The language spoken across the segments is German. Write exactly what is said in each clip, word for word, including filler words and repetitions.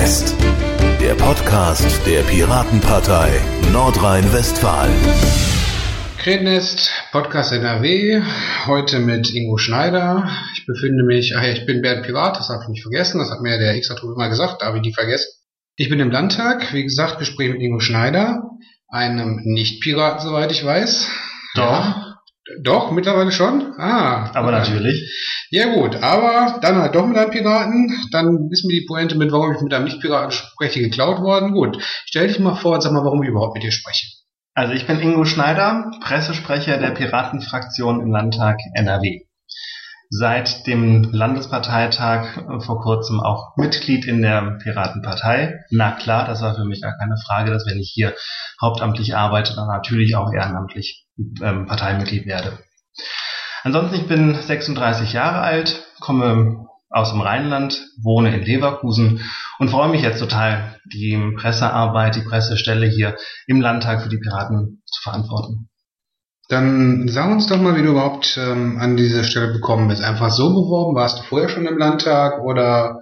Krenest, der Podcast der Piratenpartei Nordrhein-Westfalen. Krenest, Podcast N R W, heute mit Ingo Schneider. Ich befinde mich, ach ja, ich bin Bernd Pirat, das habe ich nicht vergessen, das hat mir der X-Atrup immer gesagt, darf ich nie vergessen. Ich bin im Landtag, wie gesagt, Gespräch mit Ingo Schneider, einem Nicht-Piraten, soweit ich weiß. Doch. Ja. Doch, mittlerweile schon? Ah. Aber okay. Natürlich. Ja gut, aber dann halt doch mit einem Piraten. Dann ist mir die Pointe mit, warum ich mit einem Nicht-Piraten spreche, geklaut worden. Gut, stell dich mal vor und sag mal, warum ich überhaupt mit dir spreche. Also ich bin Ingo Schneider, Pressesprecher der Piratenfraktion im Landtag N R W. Seit dem Landesparteitag vor kurzem auch Mitglied in der Piratenpartei. Na klar, das war für mich gar keine Frage, dass wenn ich hier hauptamtlich arbeite, dann natürlich auch ehrenamtlich ähm, Parteimitglied werde. Ansonsten, ich bin sechsunddreißig Jahre alt, komme aus dem Rheinland, wohne in Leverkusen und freue mich jetzt total, die Pressearbeit, die Pressestelle hier im Landtag für die Piraten zu verantworten. Dann sag uns doch mal, wie du überhaupt ähm, an diese Stelle bekommen bist. Einfach so beworben? Warst du vorher schon im Landtag oder?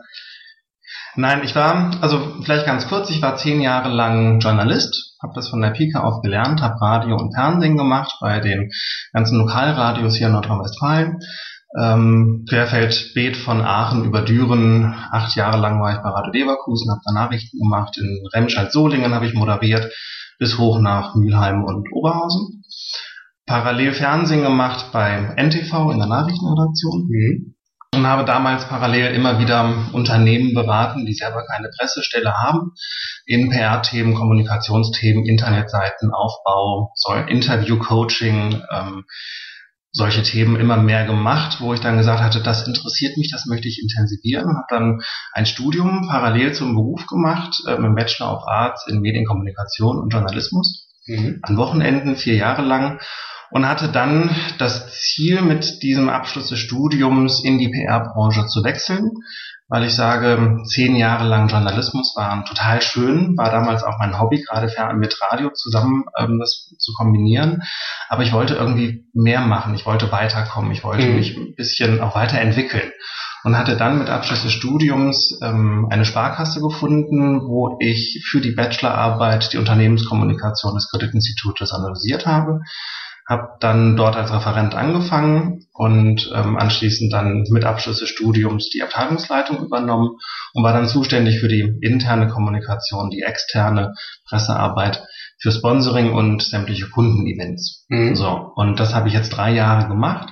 Nein, ich war, also vielleicht ganz kurz, ich war zehn Jahre lang Journalist, habe das von der Pike auf gelernt, habe Radio und Fernsehen gemacht bei den ganzen Lokalradios hier in Nordrhein-Westfalen. Ähm, Querfeld, Beet von Aachen über Düren, acht Jahre lang war ich bei Radio Leverkusen, habe da Nachrichten gemacht, in Remscheid-Solingen habe ich moderiert, bis hoch nach Mülheim und Oberhausen. Parallel Fernsehen gemacht beim N T V in der Nachrichtenredaktion mhm. und habe damals parallel immer wieder Unternehmen beraten, die selber keine Pressestelle haben, in P R-Themen, Kommunikationsthemen, Internetseiten, Aufbau, Interview-Coaching, ähm, solche Themen immer mehr gemacht, wo ich dann gesagt hatte, das interessiert mich, das möchte ich intensivieren. Habe dann ein Studium parallel zum Beruf gemacht, äh, im Bachelor of Arts in Medienkommunikation und Journalismus, mhm. an Wochenenden, vier Jahre lang. Und hatte dann das Ziel, mit diesem Abschluss des Studiums in die P R-Branche zu wechseln, weil ich sage, zehn Jahre lang Journalismus waren total schön, war damals auch mein Hobby, gerade mit Radio zusammen ähm, das zu kombinieren. Aber ich wollte irgendwie mehr machen, ich wollte weiterkommen, ich wollte mhm. mich ein bisschen auch weiterentwickeln. Und hatte dann mit Abschluss des Studiums ähm, eine Sparkasse gefunden, wo ich für die Bachelorarbeit die Unternehmenskommunikation des Kreditinstitutes analysiert habe. Habe dann dort als Referent angefangen und ähm, anschließend dann mit Abschluss des Studiums die Abteilungsleitung übernommen und war dann zuständig für die interne Kommunikation, die externe Pressearbeit, für Sponsoring und sämtliche Kundenevents. Mhm. So, und das habe ich jetzt drei Jahre gemacht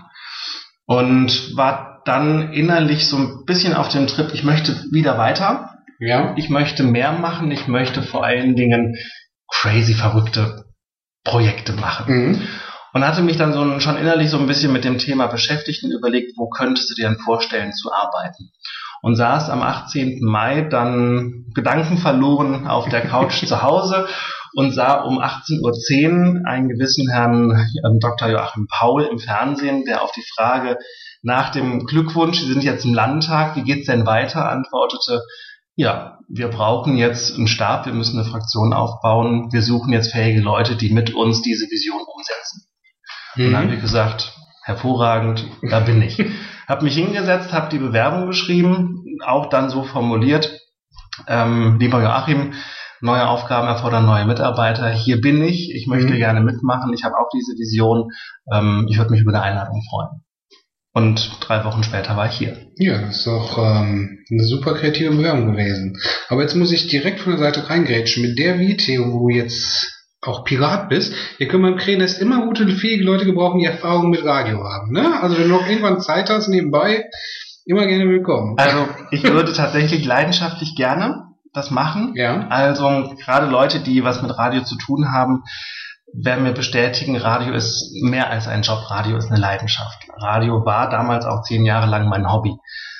und war dann innerlich so ein bisschen auf dem Trip, ich möchte wieder weiter, ja. Ich möchte mehr machen, ich möchte vor allen Dingen crazy verrückte Projekte machen. Mhm. Und hatte mich dann so schon innerlich so ein bisschen mit dem Thema beschäftigt und überlegt, wo könntest du dir denn vorstellen zu arbeiten? Und saß am achtzehnten Mai dann gedankenverloren auf der Couch zu Hause und sah um achtzehn Uhr zehn einen gewissen Herrn Doktor Joachim Paul im Fernsehen, der auf die Frage nach dem Glückwunsch, Sie sind jetzt im Landtag, wie geht's denn weiter, antwortete, ja, wir brauchen jetzt einen Stab, wir müssen eine Fraktion aufbauen, wir suchen jetzt fähige Leute, die mit uns diese Vision umsetzen. Mhm. Und dann habe ich gesagt, hervorragend, da bin ich. Habe mich hingesetzt, habe die Bewerbung geschrieben, auch dann so formuliert, ähm, lieber Joachim, neue Aufgaben erfordern neue Mitarbeiter, hier bin ich, ich möchte mhm. gerne mitmachen, ich habe auch diese Vision, ähm, ich würde mich über eine Einladung freuen. Und drei Wochen später war ich hier. Ja, das ist doch ähm, eine super kreative Bewerbung gewesen. Aber jetzt muss ich direkt von der Seite reingrätschen. Mit der Vita, wo du jetzt auch Pirat bist, hier können wir im Krenest immer gute, fähige Leute gebrauchen, die Erfahrung mit Radio haben. Ne? Also wenn du noch irgendwann Zeit hast nebenbei, immer gerne willkommen. Also ich würde tatsächlich leidenschaftlich gerne das machen. Ja. Also gerade Leute, die was mit Radio zu tun haben, werden mir bestätigen, Radio ist mehr als ein Job, Radio ist eine Leidenschaft. Radio war damals auch zehn Jahre lang mein Hobby.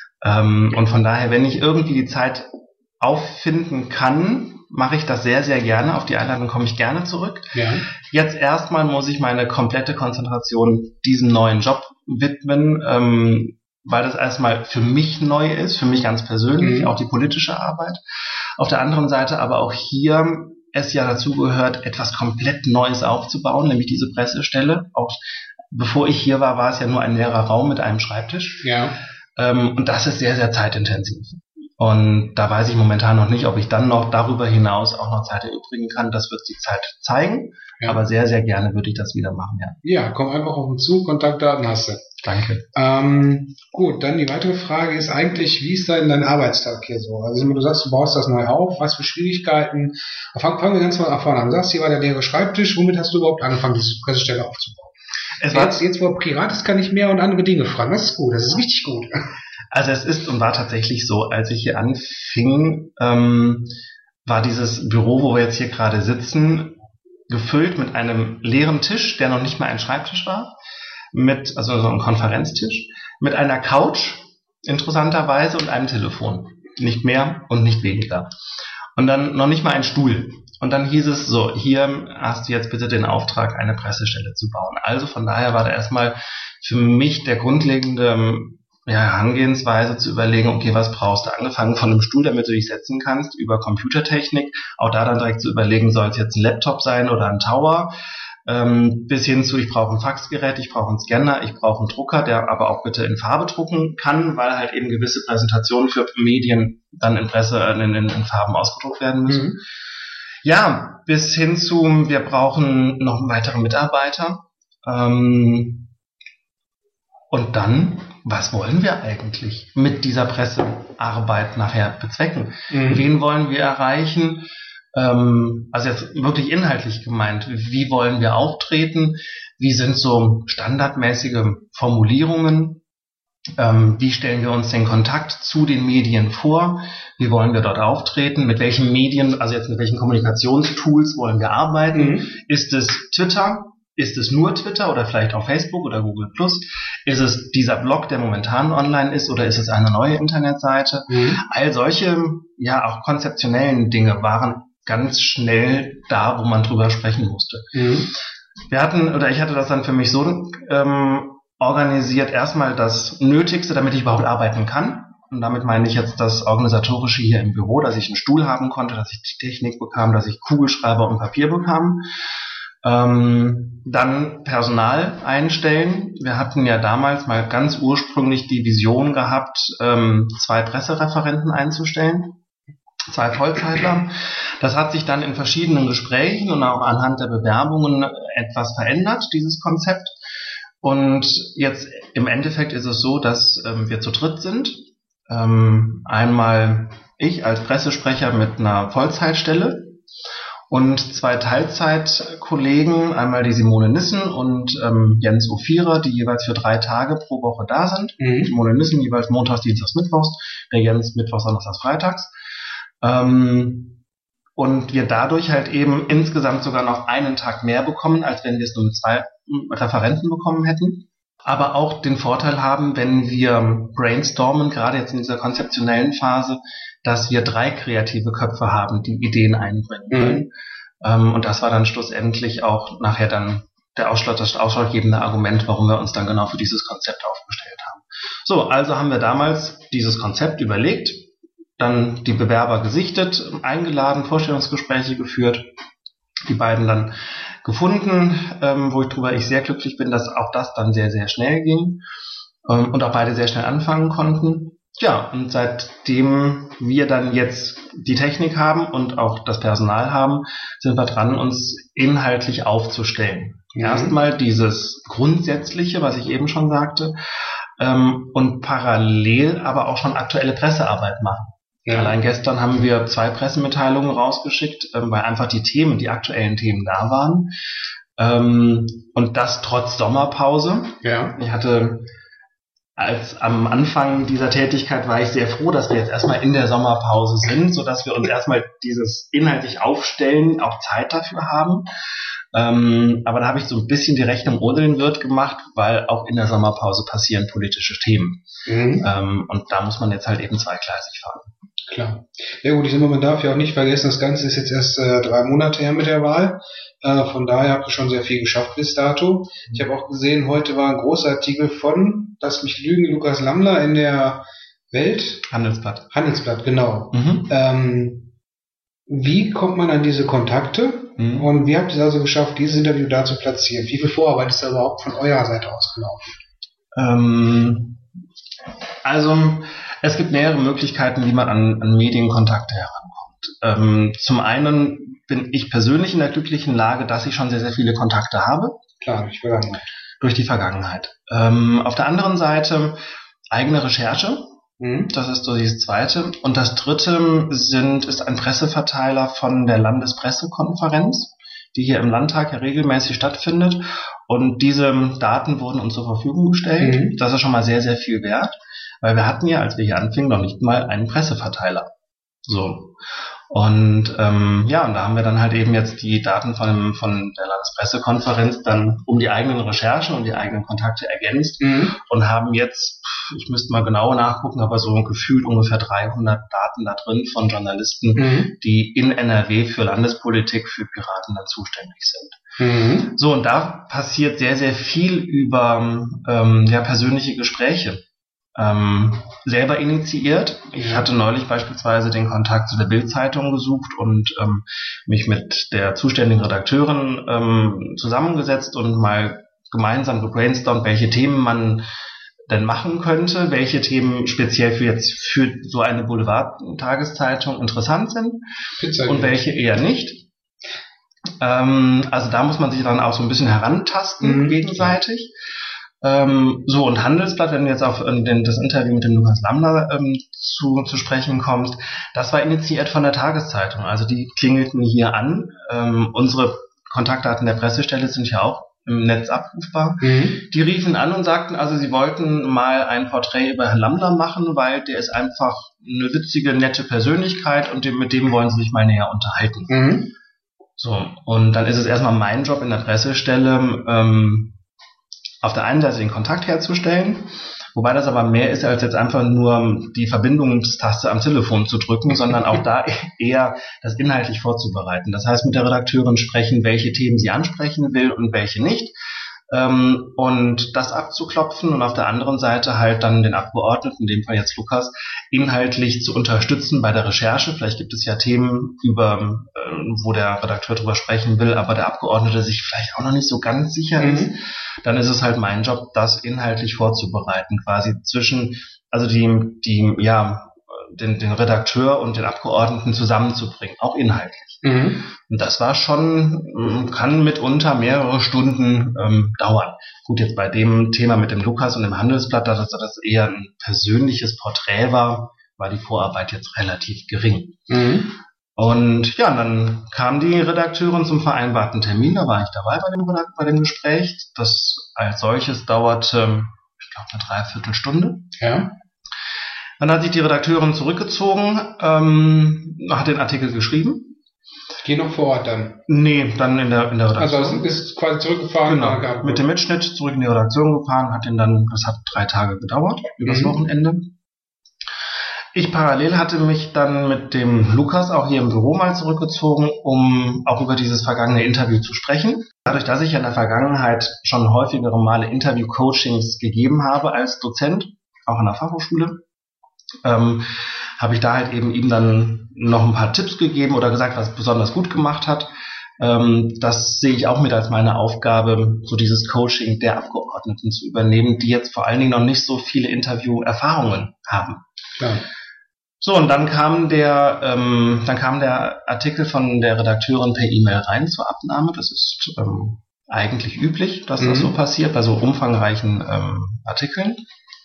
Ähm, und von daher, wenn ich irgendwie die Zeit auffinden kann, mache ich das sehr, sehr gerne. Auf die Einladung komme ich gerne zurück. Ja. Jetzt erstmal muss ich meine komplette Konzentration diesem neuen Job widmen, ähm, weil das erstmal für mich neu ist, für mich ganz persönlich, mhm. auch die politische Arbeit. Auf der anderen Seite aber auch hier es ja dazu gehört, etwas komplett Neues aufzubauen, nämlich diese Pressestelle. Auch bevor ich hier war, war es ja nur ein leerer Raum mit einem Schreibtisch. Ja. Ähm, und das ist sehr, sehr zeitintensiv. Und da weiß ich momentan noch nicht, ob ich dann noch darüber hinaus auch noch Zeit erübrigen kann. Das wird die Zeit zeigen. Ja. Aber sehr, sehr gerne würde ich das wieder machen, ja. Ja, komm einfach auf uns zu, Kontaktdaten hast du. Danke. Ähm, gut, dann die weitere Frage ist eigentlich, wie ist denn dein Arbeitstag hier so? Also du sagst, du baust das neu auf, was für Schwierigkeiten? Fangen, fangen wir ganz mal vorne an. Du sagst, hier war der leere Schreibtisch, womit hast du überhaupt angefangen, diese Pressestelle aufzubauen? Es war jetzt, jetzt, wo privat ist, kann ich mehr und andere Dinge fragen. Das ist gut, das ist richtig gut. Also es ist und war tatsächlich so, als ich hier anfing, ähm, war dieses Büro, wo wir jetzt hier gerade sitzen, gefüllt mit einem leeren Tisch, der noch nicht mal ein Schreibtisch war, mit, also so ein Konferenztisch, mit einer Couch, interessanterweise, und einem Telefon. Nicht mehr und nicht weniger. Und dann noch nicht mal ein Stuhl. Und dann hieß es so, hier hast du jetzt bitte den Auftrag, eine Pressestelle zu bauen. Also von daher war da erstmal für mich der grundlegende ja, Herangehensweise zu überlegen, okay, was brauchst du? Angefangen von einem Stuhl, damit du dich setzen kannst, über Computertechnik, auch da dann direkt zu überlegen, soll es jetzt ein Laptop sein oder ein Tower, ähm, bis hin zu, ich brauche ein Faxgerät, ich brauche einen Scanner, ich brauche einen Drucker, der aber auch bitte in Farbe drucken kann, weil halt eben gewisse Präsentationen für Medien dann in Presse, in, in, in Farben ausgedruckt werden müssen. Mhm. Ja, bis hin zu, wir brauchen noch einen weiteren Mitarbeiter. Ähm, und dann, was wollen wir eigentlich mit dieser Pressearbeit nachher bezwecken? Mhm. Wen wollen wir erreichen? Ähm, also jetzt wirklich inhaltlich gemeint. Wie wollen wir auftreten? Wie sind so standardmäßige Formulierungen? Ähm, wie stellen wir uns den Kontakt zu den Medien vor? Wie wollen wir dort auftreten? Mit welchen Medien, also jetzt mit welchen Kommunikationstools wollen wir arbeiten? Mhm. Ist es Twitter? Ist es nur Twitter oder vielleicht auch Facebook oder Google Plus? Ist es dieser Blog, der momentan online ist, oder ist es eine neue Internetseite? Mhm. All solche, ja, auch konzeptionellen Dinge waren ganz schnell da, wo man drüber sprechen musste. Mhm. Wir hatten, oder ich hatte das dann für mich so ähm, organisiert, erstmal das Nötigste, damit ich überhaupt arbeiten kann. Und damit meine ich jetzt das Organisatorische hier im Büro, dass ich einen Stuhl haben konnte, dass ich die Technik bekam, dass ich Kugelschreiber und Papier bekam. Ähm, dann Personal einstellen. Wir hatten ja damals mal ganz ursprünglich die Vision gehabt, ähm, zwei Pressereferenten einzustellen. Zwei Vollzeitler. Das hat sich dann in verschiedenen Gesprächen und auch anhand der Bewerbungen etwas verändert, dieses Konzept. Und jetzt im Endeffekt ist es so, dass ähm, wir zu dritt sind. Ähm, einmal ich als Pressesprecher mit einer Vollzeitstelle und zwei Teilzeitkollegen, einmal die Simone Nissen und ähm, Jens Ophira, die jeweils für drei Tage pro Woche da sind. Mhm. Simone Nissen jeweils montags, dienstags, mittwochs, der Jens mittwochs, donnerstags, freitags. Ähm, und wir dadurch halt eben insgesamt sogar noch einen Tag mehr bekommen, als wenn wir es nur mit zwei Referenten bekommen hätten. Aber auch den Vorteil haben, wenn wir brainstormen, gerade jetzt in dieser konzeptionellen Phase, dass wir drei kreative Köpfe haben, die Ideen einbringen können. Mhm. Ähm, und das war dann schlussendlich auch nachher dann der Ausschlag, das ausschlaggebende Argument, warum wir uns dann genau für dieses Konzept aufgestellt haben. So, also haben wir damals dieses Konzept überlegt, dann die Bewerber gesichtet, eingeladen, Vorstellungsgespräche geführt, die beiden dann gefunden, ähm, wo ich drüber ich sehr glücklich bin, dass auch das dann sehr, sehr schnell ging ähm, und auch beide sehr schnell anfangen konnten. Ja, und seitdem wir dann jetzt die Technik haben und auch das Personal haben, sind wir dran, uns inhaltlich aufzustellen. Mhm. Erstmal dieses Grundsätzliche, was ich eben schon sagte, ähm, und parallel aber auch schon aktuelle Pressearbeit machen. Ja. Allein gestern haben wir zwei Pressemitteilungen rausgeschickt, ähm, weil einfach die Themen, die aktuellen Themen da waren. Ähm, und das trotz Sommerpause. Ja. Ich hatte, als am Anfang dieser Tätigkeit war ich sehr froh, dass wir jetzt erstmal in der Sommerpause sind, sodass wir uns erstmal dieses inhaltlich aufstellen, auch Zeit dafür haben. Ähm, aber da habe ich so ein bisschen die Rechnung ohne den Wirt gemacht, weil auch in der Sommerpause passieren politische Themen. Mhm. Ähm, und da muss man jetzt halt eben zweigleisig fahren. Klar. Ja gut, ich meine, man darf ja auch nicht vergessen, das Ganze ist jetzt erst äh, drei Monate her mit der Wahl. Äh, von daher habt ihr schon sehr viel geschafft bis dato. Ich habe auch gesehen, heute war ein großer Artikel von, lass mich lügen, Lukas Lammler in der Welt. Handelsblatt. Handelsblatt, genau. Mhm. Ähm, wie kommt man an diese Kontakte? Mhm. Und wie habt ihr es also geschafft, dieses Interview da zu platzieren? Wie viel Vorarbeit ist da überhaupt von eurer Seite aus gelaufen? Ähm, also Es gibt mehrere Möglichkeiten, wie man an, an Medienkontakte herankommt. Ähm, zum einen bin ich persönlich in der glücklichen Lage, dass ich schon sehr, sehr viele Kontakte habe. Klar, durch die Vergangenheit. Durch die Vergangenheit. Ähm, auf der anderen Seite eigene Recherche. Mhm. Das ist so das Zweite. Und das Dritte sind, ist ein Presseverteiler von der Landespressekonferenz, die hier im Landtag ja regelmäßig stattfindet. Und diese Daten wurden uns zur Verfügung gestellt. Mhm. Das ist schon mal sehr, sehr viel wert, weil wir hatten ja, als wir hier anfingen, noch nicht mal einen Presseverteiler. So. Und ähm, ja, und da haben wir dann halt eben jetzt die Daten von, dem, von der Landespressekonferenz dann um die eigenen Recherchen und die eigenen Kontakte ergänzt mhm. und haben jetzt, ich müsste mal genau nachgucken, aber so gefühlt ungefähr dreihundert Daten da drin von Journalisten, mhm. die in N R W für Landespolitik, für Piraten dann zuständig sind. Mhm. So, und da passiert sehr, sehr viel über ähm, ja, persönliche Gespräche. Ähm, selber initiiert. Ich hatte neulich beispielsweise den Kontakt zu der Bild-Zeitung gesucht und ähm, mich mit der zuständigen Redakteurin ähm, zusammengesetzt und mal gemeinsam gebrainstormt, welche Themen man denn machen könnte, welche Themen speziell für jetzt für so eine Boulevard-Tageszeitung interessant sind Pizza und welche eher nicht. Ähm, also da muss man sich dann auch so ein bisschen herantasten mhm. gegenseitig. Ähm, so, und Handelsblatt, wenn du jetzt auf äh, den, das Interview mit dem Lukas Lambda ähm, zu, zu sprechen kommst, das war initiiert von der Tageszeitung. Also die klingelten hier an. Ähm, unsere Kontaktdaten der Pressestelle sind ja auch im Netz abrufbar. Mhm. Die riefen an und sagten, also sie wollten mal ein Porträt über Herrn Lambda machen, weil der ist einfach eine witzige, nette Persönlichkeit und dem, mit dem wollen sie sich mal näher unterhalten. Mhm. So, und dann ist es erstmal mein Job in der Pressestelle, ähm, auf der einen Seite den Kontakt herzustellen, wobei das aber mehr ist, als jetzt einfach nur die Verbindungstaste am Telefon zu drücken, sondern auch da eher das inhaltlich vorzubereiten. Das heißt, mit der Redakteurin sprechen, welche Themen sie ansprechen will und welche nicht. Ähm, und das abzuklopfen und auf der anderen Seite halt dann den Abgeordneten, in dem Fall jetzt Lukas, inhaltlich zu unterstützen bei der Recherche. Vielleicht gibt es ja Themen, über, äh, wo der Redakteur drüber sprechen will, aber der Abgeordnete sich vielleicht auch noch nicht so ganz sicher mhm. ist. Dann ist es halt mein Job, das inhaltlich vorzubereiten, quasi zwischen, also die, die, ja, den, den Redakteur und den Abgeordneten zusammenzubringen, auch inhaltlich. Mhm. Und das war schon, kann mitunter mehrere Stunden ähm, dauern. Gut, jetzt bei dem Thema mit dem Lukas und dem Handelsblatt, da das, das eher ein persönliches Porträt war, war die Vorarbeit jetzt relativ gering. Mhm. Und ja, dann kam die Redakteurin zum vereinbarten Termin, da war ich dabei bei dem, bei dem Gespräch. Das als solches dauerte, ich glaube, eine Dreiviertelstunde. Ja. Dann hat sich die Redakteurin zurückgezogen, ähm, hat den Artikel geschrieben. Geh noch vor Ort dann? Nee, dann in der, in der Redaktion. Also es ist quasi zurückgefahren? Genau, mit dem Mitschnitt zurück in die Redaktion gefahren, hat den dann, das hat drei Tage gedauert, übers mhm. Wochenende. Ich parallel hatte mich dann mit dem Lukas auch hier im Büro mal zurückgezogen, um auch über dieses vergangene Interview zu sprechen. Dadurch, dass ich in der Vergangenheit schon häufigere Male Interview-Coachings gegeben habe als Dozent, auch an der Fachhochschule, ähm, habe ich da halt eben ihm dann noch ein paar Tipps gegeben oder gesagt, was besonders gut gemacht hat. Ähm, das sehe ich auch mit als meine Aufgabe, so dieses Coaching der Abgeordneten zu übernehmen, die jetzt vor allen Dingen noch nicht so viele Interview-Erfahrungen haben. Klar. So, und dann kam der, ähm, dann kam der Artikel von der Redakteurin per E-Mail rein zur Abnahme. Das ist ähm, eigentlich üblich, dass mhm. das so passiert bei so umfangreichen ähm, Artikeln.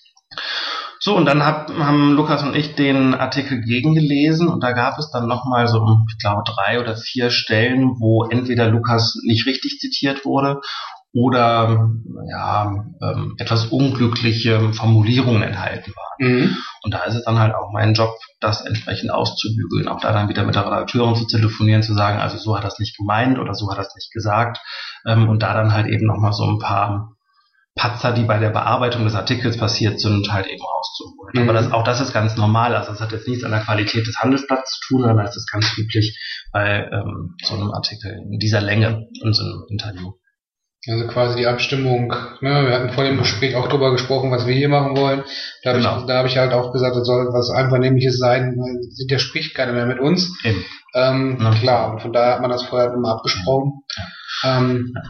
So, und dann hab, haben Lukas und ich den Artikel gegengelesen und da gab es dann nochmal so, ich glaube, drei oder vier Stellen, wo entweder Lukas nicht richtig zitiert wurde oder ja ähm, etwas unglückliche Formulierungen enthalten waren. Mhm. Und da ist es dann halt auch mein Job, das entsprechend auszubügeln, auch da dann wieder mit der Redakteurin zu telefonieren, zu sagen, also so hat er es nicht gemeint oder so hat er es nicht gesagt ähm, und da dann halt eben nochmal so ein paar Patzer, die bei der Bearbeitung des Artikels passiert sind, halt eben rauszuholen. Mhm. Aber das, auch das ist ganz normal. Also das hat jetzt nichts an der Qualität des Handelsblatts zu tun, sondern das ist ganz üblich bei ähm, so einem Artikel in dieser Länge in so einem Interview. Also quasi die Abstimmung, ne, wir hatten vor dem Gespräch auch drüber gesprochen, was wir hier machen wollen. Da habe genau. ich, da hab ich halt auch gesagt, es soll was Einvernehmliches sein, weil der spricht keiner mehr mit uns. Ähm, ja. Klar, und von daher hat man das vorher immer abgesprochen. Ja. Ähm,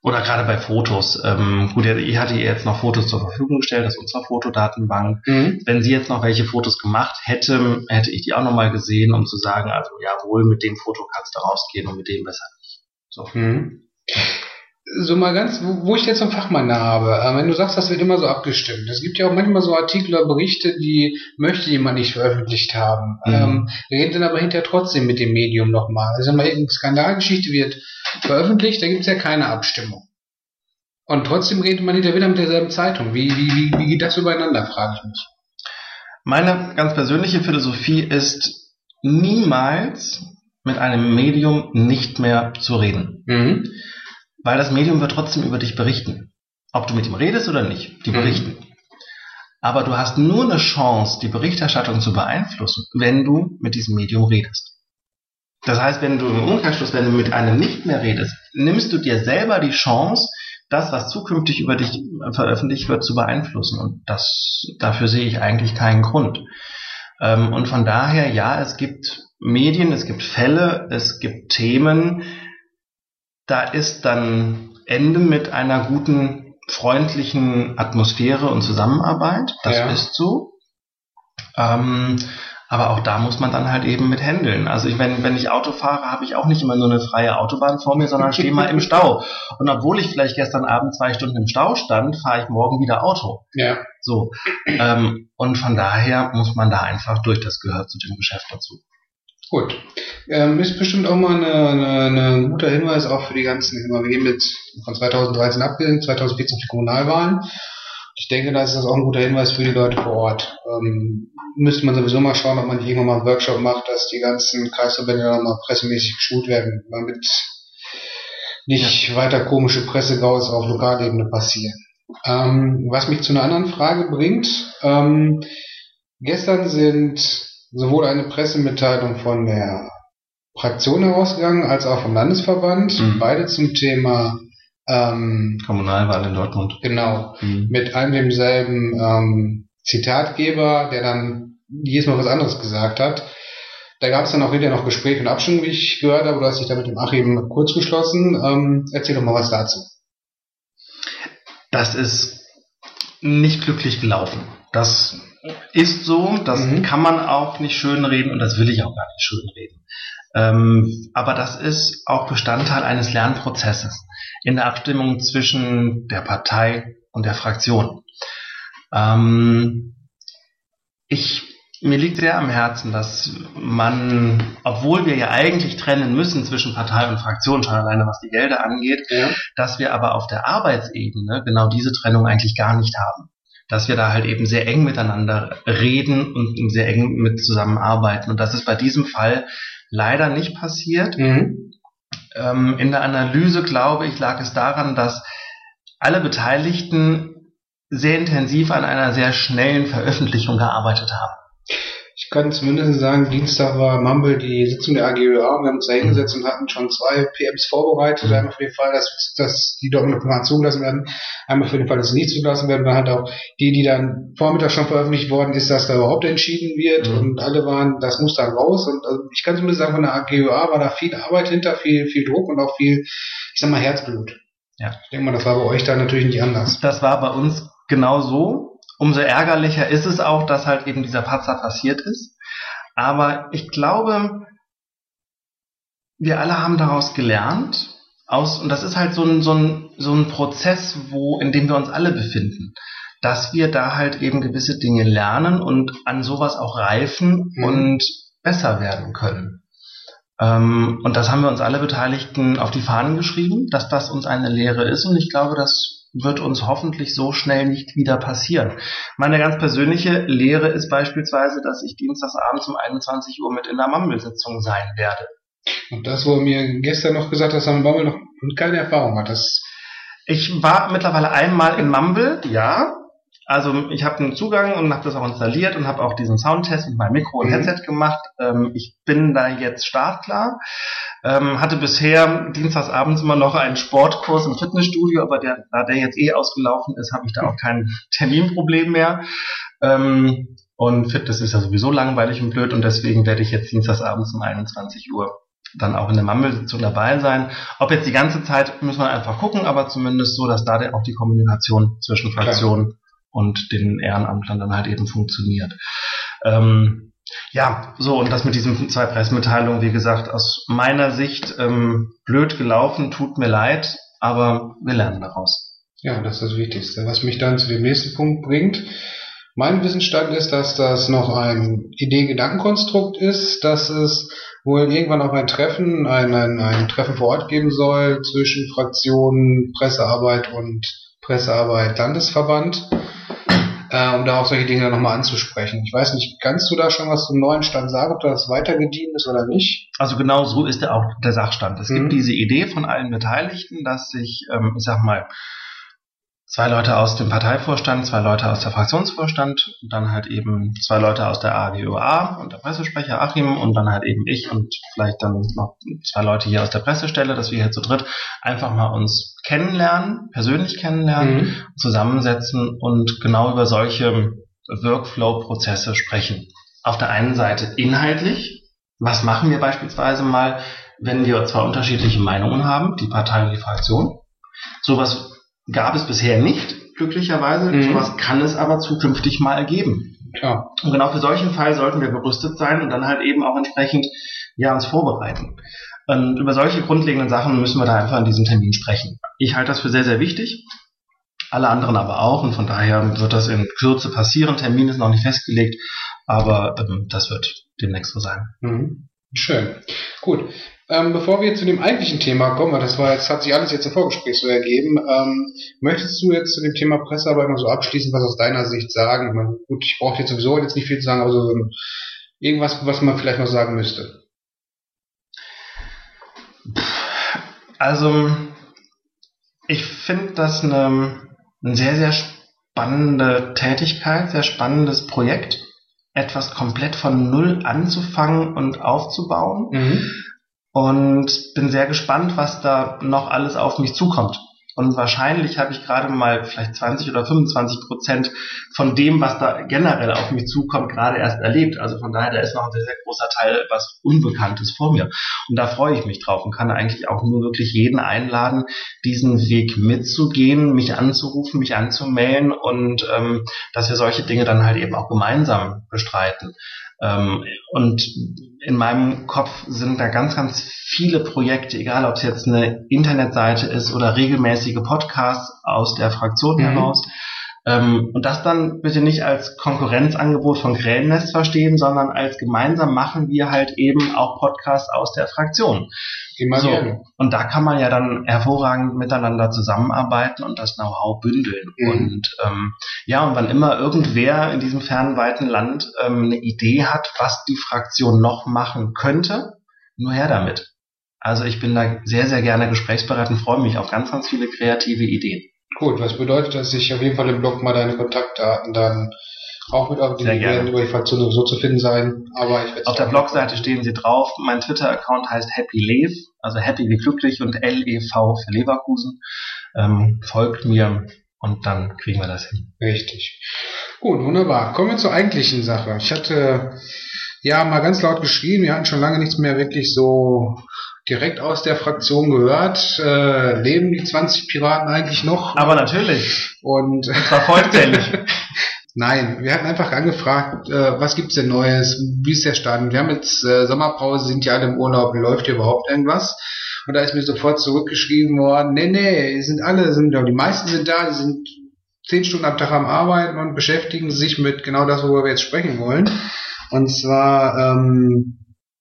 Oder gerade bei Fotos. Ähm, gut, ich hatte ihr jetzt noch Fotos zur Verfügung gestellt aus unserer Fotodatenbank. Mhm. Wenn sie jetzt noch welche Fotos gemacht hätte, hätte ich die auch nochmal gesehen, um zu sagen, also jawohl, mit dem Foto kannst du rausgehen und mit dem besser nicht. So. Mhm. So mal ganz, wo, wo ich jetzt einen Fachmann da habe, äh, wenn du sagst, das wird immer so abgestimmt. Es gibt ja auch manchmal so Artikel oder Berichte, die möchte jemand nicht veröffentlicht haben. Mhm. Ähm, redet dann aber hinterher trotzdem mit dem Medium nochmal. Also wenn mal irgendeine Skandalgeschichte wird veröffentlicht, da gibt es ja keine Abstimmung. Und trotzdem redet man hinterher wieder mit derselben Zeitung. Wie, wie, wie, wie geht das übereinander, frage ich mich. Meine ganz persönliche Philosophie ist, niemals mit einem Medium nicht mehr zu reden. Mhm. Weil das Medium wird trotzdem über dich berichten. Ob du mit ihm redest oder nicht, die berichten. Mhm. Aber du hast nur eine Chance, die Berichterstattung zu beeinflussen, wenn du mit diesem Medium redest. Das heißt, wenn du im Umkehrschluss, wenn du mit einem nicht mehr redest, nimmst du dir selber die Chance, das, was zukünftig über dich veröffentlicht wird, zu beeinflussen. Und das, dafür sehe ich eigentlich keinen Grund. Und von daher, ja, es gibt Medien, es gibt Fälle, es gibt Themen, da ist dann Ende mit einer guten, freundlichen Atmosphäre und Zusammenarbeit. Das ja. ist so. Ähm, aber auch da muss man dann halt eben mit handeln. Also ich, wenn, wenn ich Auto fahre, habe ich auch nicht immer nur eine freie Autobahn vor mir, sondern stehe mal im Stau. Und obwohl ich vielleicht gestern Abend zwei Stunden im Stau stand, fahre ich morgen wieder Auto. Ja. So. Ähm, und von daher muss man da einfach durch. Das gehört zu dem Geschäft dazu. Gut. Ähm, ist bestimmt auch mal ein guter Hinweis auch für die ganzen, wir gehen mit von zweitausenddreizehn abgesehen, zweitausendvierzehn die Kommunalwahlen. Ich denke, da ist das auch ein guter Hinweis für die Leute vor Ort. Ähm, müsste man sowieso mal schauen, ob man irgendwann mal einen Workshop macht, dass die ganzen Kreisverbände dann mal pressemäßig geschult werden, damit nicht ja. weiter komische Pressegaus auf Lokalebene passieren. Ähm, was mich zu einer anderen Frage bringt, ähm, gestern sind sowohl eine Pressemitteilung von der Fraktion herausgegangen, als auch vom Landesverband, mhm. beide zum Thema ähm, Kommunalwahl in Dortmund. Genau, mhm. mit einem demselben ähm, Zitatgeber, der dann jedes Mal was anderes gesagt hat. Da gab es dann auch wieder noch Gespräche und Abstimmungen, wie ich gehört habe, du hast dich da mit dem Achim kurz geschlossen. Ähm, erzähl doch mal was dazu. Das ist nicht glücklich gelaufen. Das ist so, das mhm. kann man auch nicht schönreden und das will ich auch gar nicht schönreden. Ähm, aber das ist auch Bestandteil eines Lernprozesses in der Abstimmung zwischen der Partei und der Fraktion. Ähm, ich, mir liegt sehr am Herzen, dass man, obwohl wir ja eigentlich trennen müssen zwischen Partei und Fraktion, schon alleine was die Gelder angeht, ja. dass wir aber auf der Arbeitsebene genau diese Trennung eigentlich gar nicht haben. Dass wir da halt eben sehr eng miteinander reden und sehr eng mit zusammenarbeiten. Und das ist bei diesem Fall leider nicht passiert. Mhm. Ähm, in der Analyse, glaube ich, lag es daran, dass alle Beteiligten sehr intensiv an einer sehr schnellen Veröffentlichung gearbeitet haben. Ich kann zumindest sagen, Dienstag war Mumble die Sitzung der A G Ö A und wir haben uns da hingesetzt und hatten schon zwei P Ms vorbereitet. Einmal für den Fall, dass, dass die Dokumente zugelassen werden, einmal für den Fall, dass sie nicht zugelassen werden. Dann hat auch die, die dann Vormittag schon veröffentlicht worden ist, dass da überhaupt entschieden wird mhm. und alle waren, das muss dann raus. Und also ich kann zumindest sagen, von der A G Ö A war da viel Arbeit hinter, viel, viel Druck und auch viel, ich sag mal, Herzblut. Ja. Ich denke mal, das war bei euch da natürlich nicht anders. Das war bei uns genau so. Umso ärgerlicher ist es auch, dass halt eben dieser Patzer passiert ist. Aber ich glaube, wir alle haben daraus gelernt. Aus, und das ist halt so ein, so ein, so ein Prozess, wo, in dem wir uns alle befinden. Dass wir da halt eben gewisse Dinge lernen und an sowas auch reifen mhm. und besser werden können. Ähm, und das haben wir uns alle Beteiligten auf die Fahnen geschrieben, dass das uns eine Lehre ist. Und ich glaube, dass wird uns hoffentlich so schnell nicht wieder passieren. Meine ganz persönliche Lehre ist beispielsweise, dass ich dienstagsabends um einundzwanzig Uhr mit in der Mumble-Sitzung sein werde. Und das, wo mir gestern noch gesagt hast, dass Mumble noch keine Erfahrung hat. Das ich war mittlerweile einmal in Mumble, ja. Also ich habe einen Zugang und habe das auch installiert und habe auch diesen Soundtest mit meinem Mikro und mhm. Headset gemacht. Ähm, ich bin da jetzt startklar. Ähm, hatte bisher dienstagsabends immer noch einen Sportkurs im Fitnessstudio, aber der, da der jetzt eh ausgelaufen ist, habe ich da auch kein Terminproblem mehr. Ähm, und Fitness ist ja sowieso langweilig und blöd und deswegen werde ich jetzt dienstagsabends um einundzwanzig Uhr dann auch in der Mammelsitzung dabei sein. Ob jetzt die ganze Zeit, müssen wir einfach gucken, aber zumindest so, dass da auch die Kommunikation zwischen Fraktionen Klar. und den Ehrenamtlern dann halt eben funktioniert. Ähm, ja, so, und das mit diesen zwei Pressemitteilungen, wie gesagt, aus meiner Sicht ähm, blöd gelaufen, tut mir leid, aber wir lernen daraus. Ja, das ist das Wichtigste. Was mich dann zu dem nächsten Punkt bringt. Mein Wissensstand ist, dass das noch ein Idee-Gedankenkonstrukt ist, dass es wohl irgendwann auch ein Treffen, ein, ein, ein Treffen vor Ort geben soll zwischen Fraktionen, Pressearbeit und Pressearbeit Landesverband, äh, um da auch solche Dinge nochmal anzusprechen. Ich weiß nicht, kannst du da schon was zum neuen Stand sagen, ob das weitergedient ist oder nicht? Also genau so ist ja auch der Sachstand. Es mhm. gibt diese Idee von allen Beteiligten, dass sich, ähm, ich sag mal, zwei Leute aus dem Parteivorstand, zwei Leute aus der Fraktionsvorstand, und dann halt eben zwei Leute aus der A G O A und der Pressesprecher Achim und dann halt eben ich und vielleicht dann noch zwei Leute hier aus der Pressestelle, dass wir hier zu dritt einfach mal uns kennenlernen, persönlich kennenlernen, mhm. zusammensetzen und genau über solche Workflow-Prozesse sprechen. Auf der einen Seite inhaltlich, was machen wir beispielsweise mal, wenn wir zwei unterschiedliche Meinungen haben, die Partei und die Fraktion. Sowas gab es bisher nicht, glücklicherweise. Mhm. Sowas kann es aber zukünftig mal geben. Klar. Und genau für solchen Fall sollten wir gerüstet sein und dann halt eben auch entsprechend ja, uns vorbereiten. Und über solche grundlegenden Sachen müssen wir da einfach in diesem Termin sprechen. Ich halte das für sehr, sehr wichtig. Alle anderen aber auch. Und von daher wird das in Kürze passieren. Termin ist noch nicht festgelegt, aber ähm, das wird demnächst so sein. Mhm. Schön. Gut. Ähm, bevor wir zu dem eigentlichen Thema kommen, weil das war jetzt, hat sich alles jetzt im Vorgespräch so ergeben, ähm, möchtest du jetzt zu dem Thema Pressearbeit noch so abschließend was aus deiner Sicht sagen? Ich meine, gut, ich brauche jetzt sowieso jetzt nicht viel zu sagen, aber so irgendwas, was man vielleicht noch sagen müsste. Also, ich finde das eine, eine sehr, sehr spannende Tätigkeit, sehr spannendes Projekt, etwas komplett von Null anzufangen und aufzubauen. Mhm. Und bin sehr gespannt, was da noch alles auf mich zukommt. Und wahrscheinlich habe ich gerade mal vielleicht zwanzig oder fünfundzwanzig Prozent von dem, was da generell auf mich zukommt, gerade erst erlebt. Also von daher, da ist noch ein sehr, sehr großer Teil was Unbekanntes vor mir. Und da freue ich mich drauf und kann eigentlich auch nur wirklich jeden einladen, diesen Weg mitzugehen, mich anzurufen, mich anzumelden und ähm, dass wir solche Dinge dann halt eben auch gemeinsam bestreiten. Ähm, und in meinem Kopf sind da ganz, ganz viele Projekte, egal ob es jetzt eine Internetseite ist oder regelmäßige Podcasts aus der Fraktion mhm. heraus. Ähm, und das dann bitte nicht als Konkurrenzangebot von Krähennest verstehen, sondern als gemeinsam machen wir halt eben auch Podcasts aus der Fraktion. Immer so. Gerne. Und da kann man ja dann hervorragend miteinander zusammenarbeiten und das Know-how bündeln. Mhm. Und ähm, ja, und wann immer irgendwer in diesem fernen, weiten Land ähm, eine Idee hat, was die Fraktion noch machen könnte, nur her damit. Also ich bin da sehr, sehr gerne gesprächsbereit und freue mich auf ganz, ganz viele kreative Ideen. Gut, was bedeutet, dass ich auf jeden Fall im Blog mal deine Kontaktdaten dann auch mit auf die werden über die Fraktion sowieso zu finden sein. Aber ich auf der Blogseite stehen sie drauf. Mein Twitter-Account heißt Happy Lev, also Happy wie glücklich und L E V für Leverkusen. Ähm, folgt mir und dann kriegen wir das hin. Richtig. Gut, wunderbar. Kommen wir zur eigentlichen Sache. Ich hatte ja mal ganz laut geschrien, wir hatten schon lange nichts mehr wirklich so direkt aus der Fraktion gehört. Äh, leben die zwanzig Piraten eigentlich noch? Aber natürlich. Und das war vollzählig. Nein, wir hatten einfach angefragt, äh, was gibt's denn Neues? Wie ist der Stand? Wir haben jetzt äh, Sommerpause, sind ja alle im Urlaub, wie läuft hier überhaupt irgendwas? Und da ist mir sofort zurückgeschrieben worden, nee, nee, die sind alle, sind, die meisten sind da, die sind zehn Stunden am Tag am Arbeiten und beschäftigen sich mit genau das, worüber wir jetzt sprechen wollen. Und zwar ähm,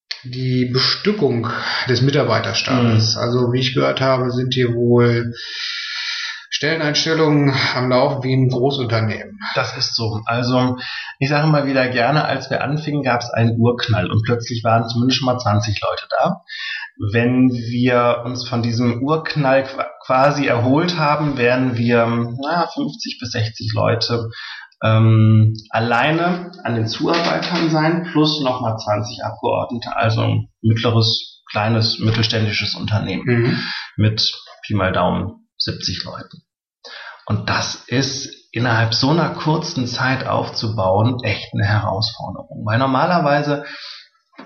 die Bestückung des Mitarbeiterstabes. Mhm. Also wie ich gehört habe, sind hier wohl Stelleneinstellungen am Laufen wie ein Großunternehmen. Das ist so. Also ich sage mal wieder gerne, als wir anfingen, gab es einen Urknall und plötzlich waren zumindest schon mal zwanzig Leute da. Wenn wir uns von diesem Urknall quasi erholt haben, werden wir na, fünfzig bis sechzig Leute ähm, alleine an den Zuarbeitern sein, plus nochmal zwanzig Abgeordnete, also ein mittleres, kleines, mittelständisches Unternehmen mhm. mit Pi mal Daumen siebzig Leuten. Und das ist innerhalb so einer kurzen Zeit aufzubauen echt eine Herausforderung. Weil normalerweise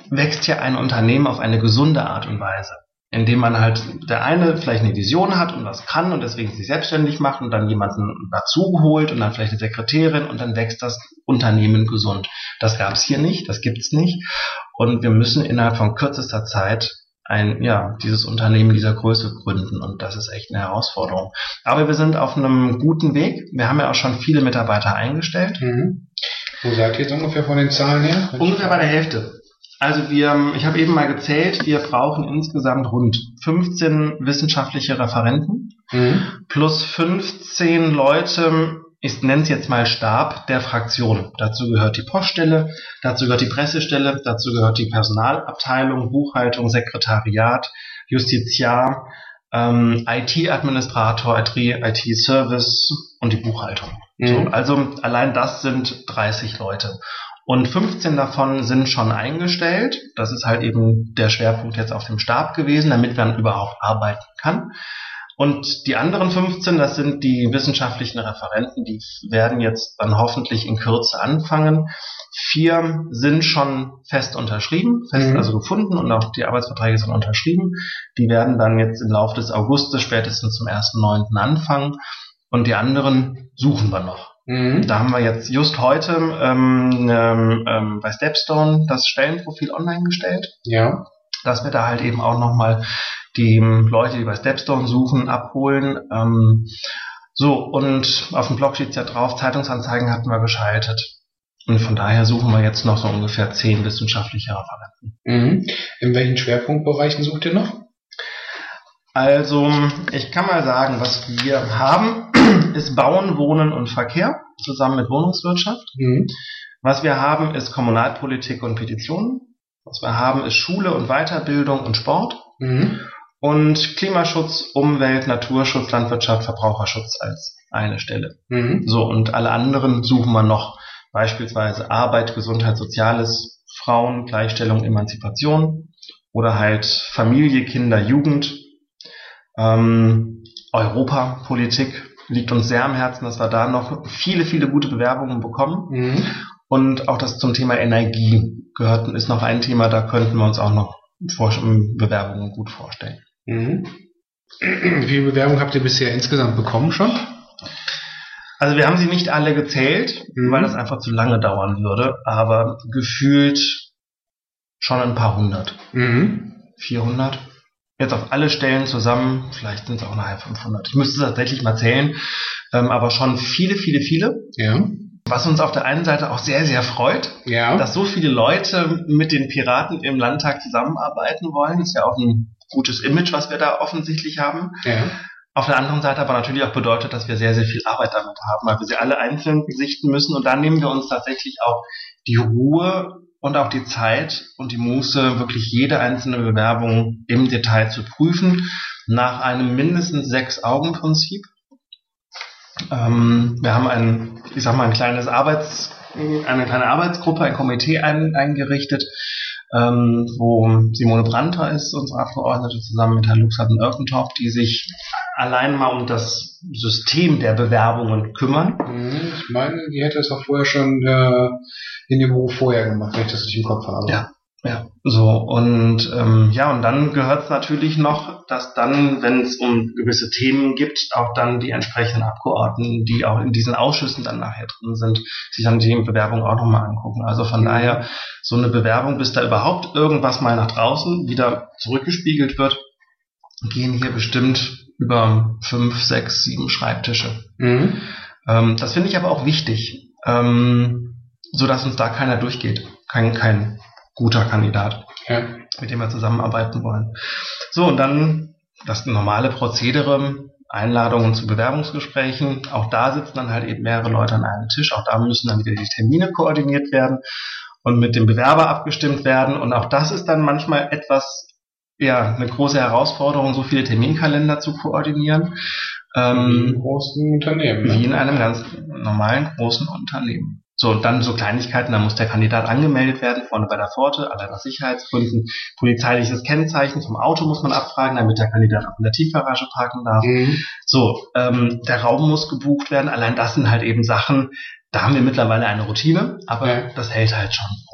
wächst ja ein Unternehmen auf eine gesunde Art und Weise, indem man halt der eine vielleicht eine Vision hat und was kann und deswegen sich selbstständig macht und dann jemanden dazu holt und dann vielleicht eine Sekretärin und dann wächst das Unternehmen gesund. Das gab es hier nicht, das gibt's nicht und wir müssen innerhalb von kürzester Zeit ein, ja, dieses Unternehmen dieser Größe gründen und das ist echt eine Herausforderung. Aber wir sind auf einem guten Weg. Wir haben ja auch schon viele Mitarbeiter eingestellt. Mhm. Wo seid ihr jetzt ungefähr von den Zahlen her? Ungefähr bei der Hälfte. Also wir, ich habe eben mal gezählt, wir brauchen insgesamt rund fünfzehn wissenschaftliche Referenten mhm. plus fünfzehn Leute, ich nenne es jetzt mal Stab der Fraktion. Dazu gehört die Poststelle, dazu gehört die Pressestelle, dazu gehört die Personalabteilung, Buchhaltung, Sekretariat, Justiziar, ähm, I T-Administrator, I T-Service und die Buchhaltung. Mhm. So, also allein das sind dreißig Leute. Und fünfzehn davon sind schon eingestellt. Das ist halt eben der Schwerpunkt jetzt auf dem Stab gewesen, damit man überhaupt arbeiten kann. Und die anderen fünfzehn, das sind die wissenschaftlichen Referenten, die werden jetzt dann hoffentlich in Kürze anfangen. Vier sind schon fest unterschrieben, fest mhm. also gefunden und auch die Arbeitsverträge sind unterschrieben. Die werden dann jetzt im Laufe des Augustes spätestens zum ersten neunten anfangen und die anderen suchen wir noch. Mhm. Da haben wir jetzt just heute ähm, ähm, bei Stepstone das Stellenprofil online gestellt. Ja. Dass wir da halt eben auch nochmal die Leute, die bei Stepstone suchen, abholen. Ähm, so, und auf dem Blog steht es ja drauf, Zeitungsanzeigen hatten wir geschaltet. Und von daher suchen wir jetzt noch so ungefähr zehn wissenschaftliche Referenten. Mhm. In welchen Schwerpunktbereichen sucht ihr noch? Also, ich kann mal sagen, was wir haben, ist Bauen, Wohnen und Verkehr, zusammen mit Wohnungswirtschaft. Mhm. Was wir haben, ist Kommunalpolitik und Petitionen. Was wir haben, ist Schule und Weiterbildung und Sport. Mhm. Und Klimaschutz, Umwelt, Naturschutz, Landwirtschaft, Verbraucherschutz als eine Stelle. Mhm. So, und alle anderen suchen wir noch. Beispielsweise Arbeit, Gesundheit, Soziales, Frauen, Gleichstellung, Emanzipation oder halt Familie, Kinder, Jugend. Ähm, Europapolitik liegt uns sehr am Herzen, dass wir da noch viele, viele gute Bewerbungen bekommen. Mhm. Und auch das zum Thema Energie gehört, ist noch ein Thema, da könnten wir uns auch noch Bewerbungen gut vorstellen. Mhm. Wie viele Bewerbungen habt ihr bisher insgesamt bekommen schon? Also wir haben sie nicht alle gezählt, mhm. weil das einfach zu lange dauern würde, aber gefühlt schon ein paar hundert. Mhm. vierhundert. Jetzt auf alle Stellen zusammen, vielleicht sind es auch nachher fünfhundert. Ich müsste es tatsächlich mal zählen, ähm, aber schon viele, viele, viele. Ja. Was uns auf der einen Seite auch sehr, sehr freut, ja. dass so viele Leute mit den Piraten im Landtag zusammenarbeiten wollen. Das ist ja auch ein gutes Image, was wir da offensichtlich haben. Ja. Auf der anderen Seite aber natürlich auch bedeutet, dass wir sehr, sehr viel Arbeit damit haben, weil wir sie alle einzeln sichten müssen. Und dann nehmen wir uns tatsächlich auch die Ruhe und auch die Zeit und die Muße, wirklich jede einzelne Bewerbung im Detail zu prüfen, nach einem mindestens Sechs-Augen-Prinzip. Ähm, wir haben ein, ich sag mal, ein kleines Arbeits, eine kleine Arbeitsgruppe, ein Komitee ein, eingerichtet, ähm, wo Simone Brandter ist, unsere Abgeordnete, zusammen mit Herrn Luxhatten Örkentop, die sich allein mal um das System der Bewerbungen kümmern. Ich meine, die hätte es auch vorher schon äh, in dem Beruf vorher gemacht, wenn ich das nicht im Kopf habe. Ja. Ja, so und ähm, ja, und dann gehört es natürlich noch, dass dann, wenn es um gewisse Themen gibt, auch dann die entsprechenden Abgeordneten, die auch in diesen Ausschüssen dann nachher drin sind, sich dann die Bewerbung auch nochmal angucken. Also von mhm. daher, so eine Bewerbung, bis da überhaupt irgendwas mal nach draußen wieder zurückgespiegelt wird, gehen hier bestimmt über fünf, sechs, sieben Schreibtische. Mhm. Ähm, das finde ich aber auch wichtig, ähm, so dass uns da keiner durchgeht, kein kein guter Kandidat, ja. mit dem wir zusammenarbeiten wollen. So, und dann das normale Prozedere, Einladungen zu Bewerbungsgesprächen. Auch da sitzen dann halt eben mehrere Leute an einem Tisch. Auch da müssen dann wieder die Termine koordiniert werden und mit dem Bewerber abgestimmt werden. Und auch das ist dann manchmal etwas, ja, eine große Herausforderung, so viele Terminkalender zu koordinieren. Ähm, wie in einem großen Unternehmen. Wie in einem ganz normalen großen Unternehmen. So, und dann so Kleinigkeiten, da muss der Kandidat angemeldet werden, vorne bei der Pforte, allein aus Sicherheitsgründen. Polizeiliches Kennzeichen vom Auto muss man abfragen, damit der Kandidat auch in der Tiefgarage parken darf. Mhm. So, ähm, der Raum muss gebucht werden, allein das sind halt eben Sachen, da haben wir mittlerweile eine Routine, aber ja. das hält halt schon auf.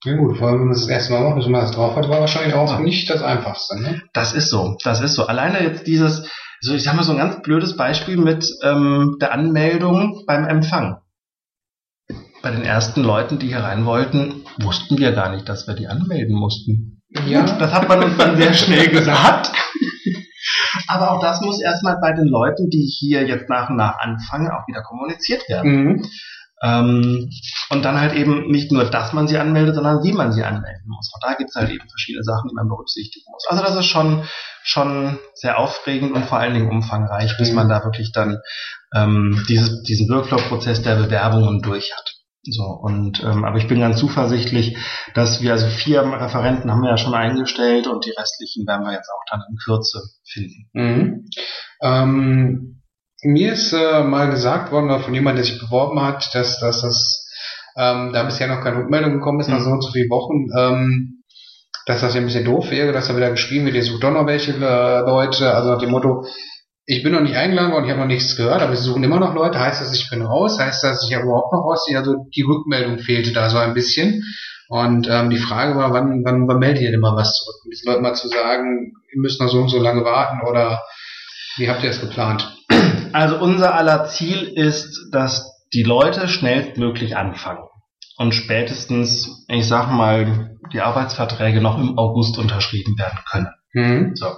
Ja gut, vor allem wenn man es das erste Mal macht, bis man das drauf hat, war wahrscheinlich auch nicht das Einfachste, ne? Das ist so, das ist so. Alleine jetzt dieses, so ich sag mal so ein ganz blödes Beispiel mit ähm, der Anmeldung beim Empfang. Bei den ersten Leuten, die hier rein wollten, wussten wir gar nicht, dass wir die anmelden mussten. Ja. Gut, das hat man uns dann sehr schnell gesagt. Aber auch das muss erstmal bei den Leuten, die hier jetzt nach und nach anfangen, auch wieder kommuniziert werden. Mhm. Ähm, und dann halt eben nicht nur, dass man sie anmeldet, sondern wie man sie anmelden muss. Und da gibt es halt eben verschiedene Sachen, die man berücksichtigen muss. Also das ist schon, schon sehr aufregend und vor allen Dingen umfangreich, bis man da wirklich dann ähm, dieses, diesen Workflow-Prozess der Bewerbungen durch hat. So, und ähm, aber ich bin ganz zuversichtlich, dass wir, also vier Referenten haben wir ja schon eingestellt und die restlichen werden wir jetzt auch dann in Kürze finden. Mhm. Ähm, mir ist äh, mal gesagt worden von jemandem, der sich beworben hat, dass, dass das ähm, da bisher noch keine Rückmeldung gekommen ist, nach so und so vielen Wochen, ähm, dass das ja ein bisschen doof wäre, dass da wieder geschrieben wird, ihr sucht doch noch welche äh, Leute, also nach dem Motto, ich bin noch nicht eingeladen worden, ich habe noch nichts gehört, aber sie suchen immer noch Leute. Heißt das, ich bin raus? Heißt das, ich habe überhaupt noch ausziehe? Also die Rückmeldung fehlte da so ein bisschen. Und ähm, die Frage war, wann, wann, wann meldet ihr denn mal was zurück? Um diesen Leuten mal zu sagen, ihr müsst noch so und so lange warten oder wie habt ihr es geplant? Also unser aller Ziel ist, dass die Leute schnellstmöglich anfangen. Und spätestens, ich sag mal, die Arbeitsverträge noch im August unterschrieben werden können. Mhm. So.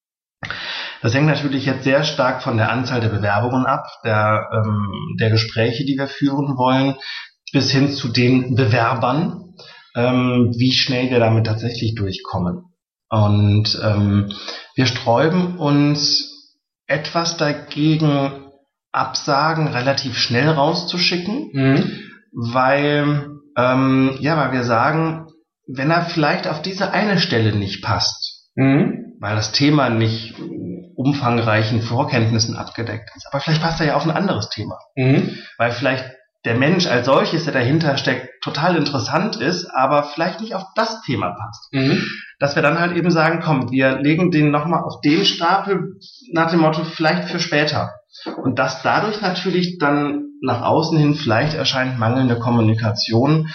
Das hängt natürlich jetzt sehr stark von der Anzahl der Bewerbungen ab, der, ähm, der Gespräche, die wir führen wollen, bis hin zu den Bewerbern, ähm, wie schnell wir damit tatsächlich durchkommen. Und ähm, wir sträuben uns etwas dagegen, Absagen relativ schnell rauszuschicken, Mhm. weil, ähm, ja, weil wir sagen, wenn er vielleicht auf diese eine Stelle nicht passt, Mhm. weil das Thema nicht umfangreichen Vorkenntnissen abgedeckt ist. Aber vielleicht passt er ja auf ein anderes Thema. Mhm. Weil vielleicht der Mensch als solches, der dahinter steckt, total interessant ist, aber vielleicht nicht auf das Thema passt. Mhm. Dass wir dann halt eben sagen, komm, wir legen den nochmal auf den Stapel nach dem Motto, vielleicht für später. Und dass dadurch natürlich dann nach außen hin vielleicht erscheint mangelnde Kommunikation,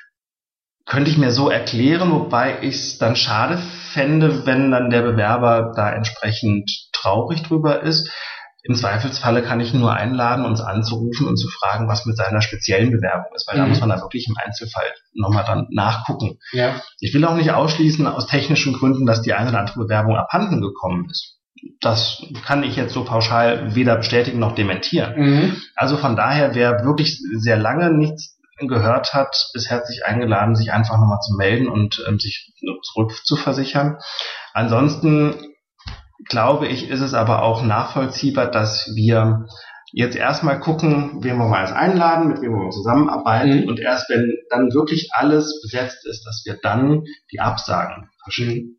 könnte ich mir so erklären, wobei ich es dann schade fände, wenn dann der Bewerber da entsprechend traurig drüber ist. Im Zweifelsfalle kann ich ihn nur einladen, uns anzurufen und zu fragen, was mit seiner speziellen Bewerbung ist, weil mhm. da muss man da wirklich im Einzelfall nochmal dann nachgucken. Ja. Ich will auch nicht ausschließen aus technischen Gründen, dass die eine oder andere Bewerbung abhanden gekommen ist. Das kann ich jetzt so pauschal weder bestätigen noch dementieren. Mhm. Also von daher, wer wirklich sehr lange nichts gehört hat, ist herzlich eingeladen, sich einfach nochmal zu melden und ähm, sich zurückzuversichern. Ansonsten glaube ich, ist es aber auch nachvollziehbar, dass wir jetzt erstmal gucken, wen wir mal als einladen, mit wem wir zusammenarbeiten mhm. und erst wenn dann wirklich alles besetzt ist, dass wir dann die Absagen verschicken.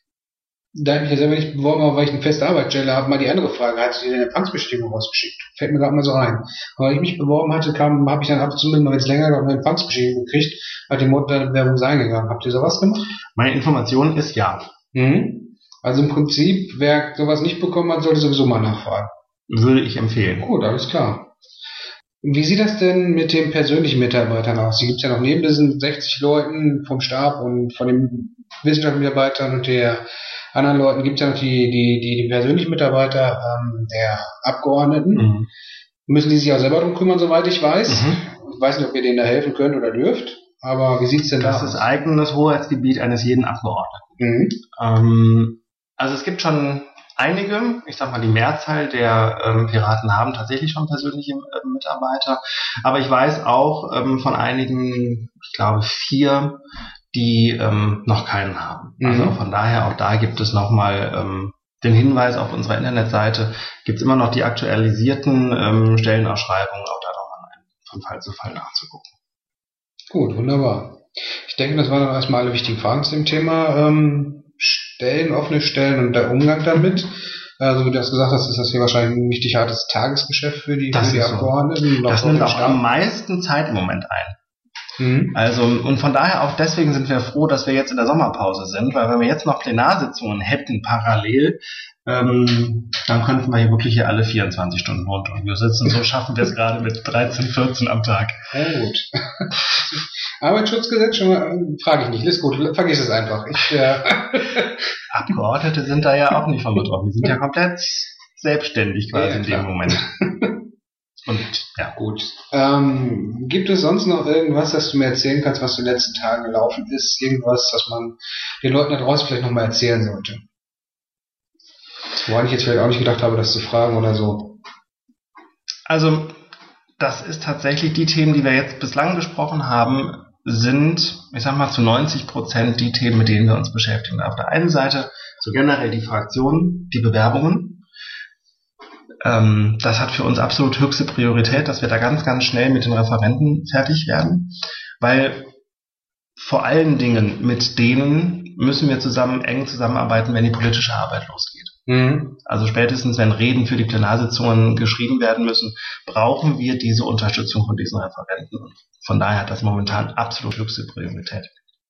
Da ich mich ja selber nicht beworben habe, weil ich eine feste Arbeitsstelle habe, mal die andere Frage, hat sie eine Empfangsbestätigung rausgeschickt? Fällt mir gerade mal so ein. Weil ich mich beworben hatte, kam, habe ich dann ab und zu mal, wenn es länger dauert, eine Empfangsbestätigung gekriegt, hat die Mutter der Bewerbung ist eingegangen. Habt ihr sowas gemacht? Meine Information ist ja. Mhm. Also im Prinzip, wer sowas nicht bekommen hat, sollte sowieso mal nachfragen. Würde ich empfehlen. Gut, alles klar. Wie sieht das denn mit den persönlichen Mitarbeitern aus? Die gibt es ja noch neben diesen sechzig Leuten vom Stab und von den Wissenschaftsmitarbeitern und der anderen Leuten gibt es ja noch die, die, die, die persönlichen Mitarbeiter ähm, der Abgeordneten. Mhm. Müssen die sich auch selber darum kümmern, soweit ich weiß. Mhm. Ich weiß nicht, ob ihr denen da helfen könnt oder dürft, aber wie sieht's denn da aus? Das ist eigenes Hoheitsgebiet eines jeden Abgeordneten. Mhm. Ähm, also es gibt schon einige, ich sag mal die Mehrzahl der ähm, Piraten haben tatsächlich schon persönliche äh, Mitarbeiter, aber ich weiß auch ähm, von einigen, ich glaube vier, die ähm, noch keinen haben. Mhm. Also von daher, auch da gibt es nochmal ähm, den Hinweis auf unserer Internetseite, gibt es immer noch die aktualisierten ähm, Stellenausschreibungen, auch da nochmal von Fall zu Fall nachzugucken. Gut, wunderbar. Ich denke, das waren dann erstmal alle wichtigen Fragen zu dem Thema ähm, Stellen, offene Stellen und der Umgang damit. Also wie du das gesagt hast, ist das hier wahrscheinlich ein richtig hartes Tagesgeschäft für die, für die Abgeordneten. So. Das nimmt auch am meisten Zeit im Moment ein. Mhm. Also, und von daher auch deswegen sind wir froh, dass wir jetzt in der Sommerpause sind, weil wenn wir jetzt noch Plenarsitzungen hätten parallel, ähm, dann könnten wir hier wirklich hier alle vierundzwanzig Stunden runter. Und wir sitzen, so schaffen wir es gerade mit dreizehn, vierzehn am Tag. Oh, gut. Arbeitsschutzgesetz schon mal, frage ich nicht. Ist gut, vergiss es einfach. Ich, äh Abgeordnete sind da ja auch nicht von betroffen. Die sind ja komplett selbstständig quasi ja, in dem Moment. Und ja, gut. Ähm, gibt es sonst noch irgendwas, das du mir erzählen kannst, was in den letzten Tagen gelaufen ist? Irgendwas, was man den Leuten da draußen vielleicht nochmal erzählen sollte? Woran ich jetzt vielleicht auch nicht gedacht habe, das zu fragen oder so. Also, das ist tatsächlich die Themen, die wir jetzt bislang besprochen haben, sind, ich sag mal, zu neunzig Prozent die Themen, mit denen wir uns beschäftigen. Auf der einen Seite so generell die Fraktionen, die Bewerbungen. Ähm, das hat für uns absolut höchste Priorität, dass wir da ganz, ganz schnell mit den Referenten fertig werden, weil vor allen Dingen mit denen müssen wir zusammen eng zusammenarbeiten, wenn die politische Arbeit losgeht. Mhm. Also spätestens, wenn Reden für die Plenarsitzungen geschrieben werden müssen, brauchen wir diese Unterstützung von diesen Referenten. Von daher hat das momentan absolut höchste Priorität.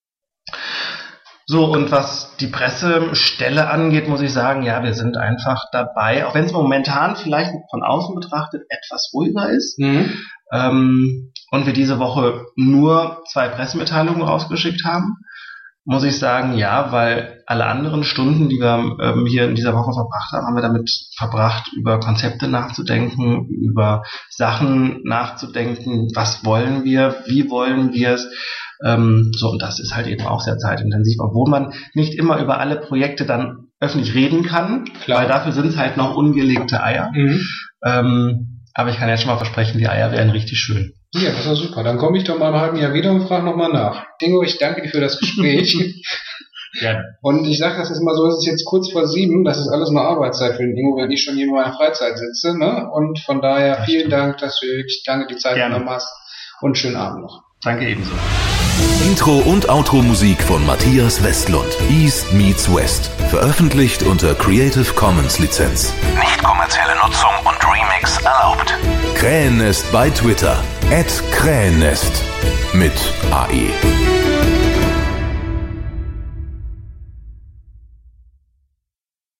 So, und was die Pressestelle angeht, muss ich sagen, ja, wir sind einfach dabei, auch wenn es momentan vielleicht von außen betrachtet etwas ruhiger ist, mhm. ähm, und wir diese Woche nur zwei Pressemitteilungen rausgeschickt haben, muss ich sagen, ja, weil alle anderen Stunden, die wir ähm, hier in dieser Woche verbracht haben, haben wir damit verbracht, über Konzepte nachzudenken, über Sachen nachzudenken, was wollen wir, wie wollen wir es. Ähm, so, und das ist halt eben auch sehr zeitintensiv, obwohl man nicht immer über alle Projekte dann öffentlich reden kann, Klar. weil dafür sind es halt noch ungelegte Eier. Mhm. Ähm, aber ich kann jetzt schon mal versprechen, die Eier werden richtig schön. Ja, das war super. Dann komme ich doch mal im halben Jahr wieder und frage nochmal nach. Ingo, ich danke dir für das Gespräch. Ja. Und ich sage das jetzt mal so, es ist jetzt kurz vor sieben, das ist alles nur Arbeitszeit für den Ingo, wenn ich schon hier in meiner Freizeit sitze. Ne? Und von daher das vielen stimmt. Dank, dass du wirklich danke die Zeit genommen hast und schönen Abend noch. Danke ebenso. Intro und Outro Musik von Matthias Westlund. East meets West. Veröffentlicht unter Creative Commons Lizenz. Nicht kommerzielle Nutzung und Remix erlaubt. Krähennest bei Twitter. at Krähennest. Mit A E.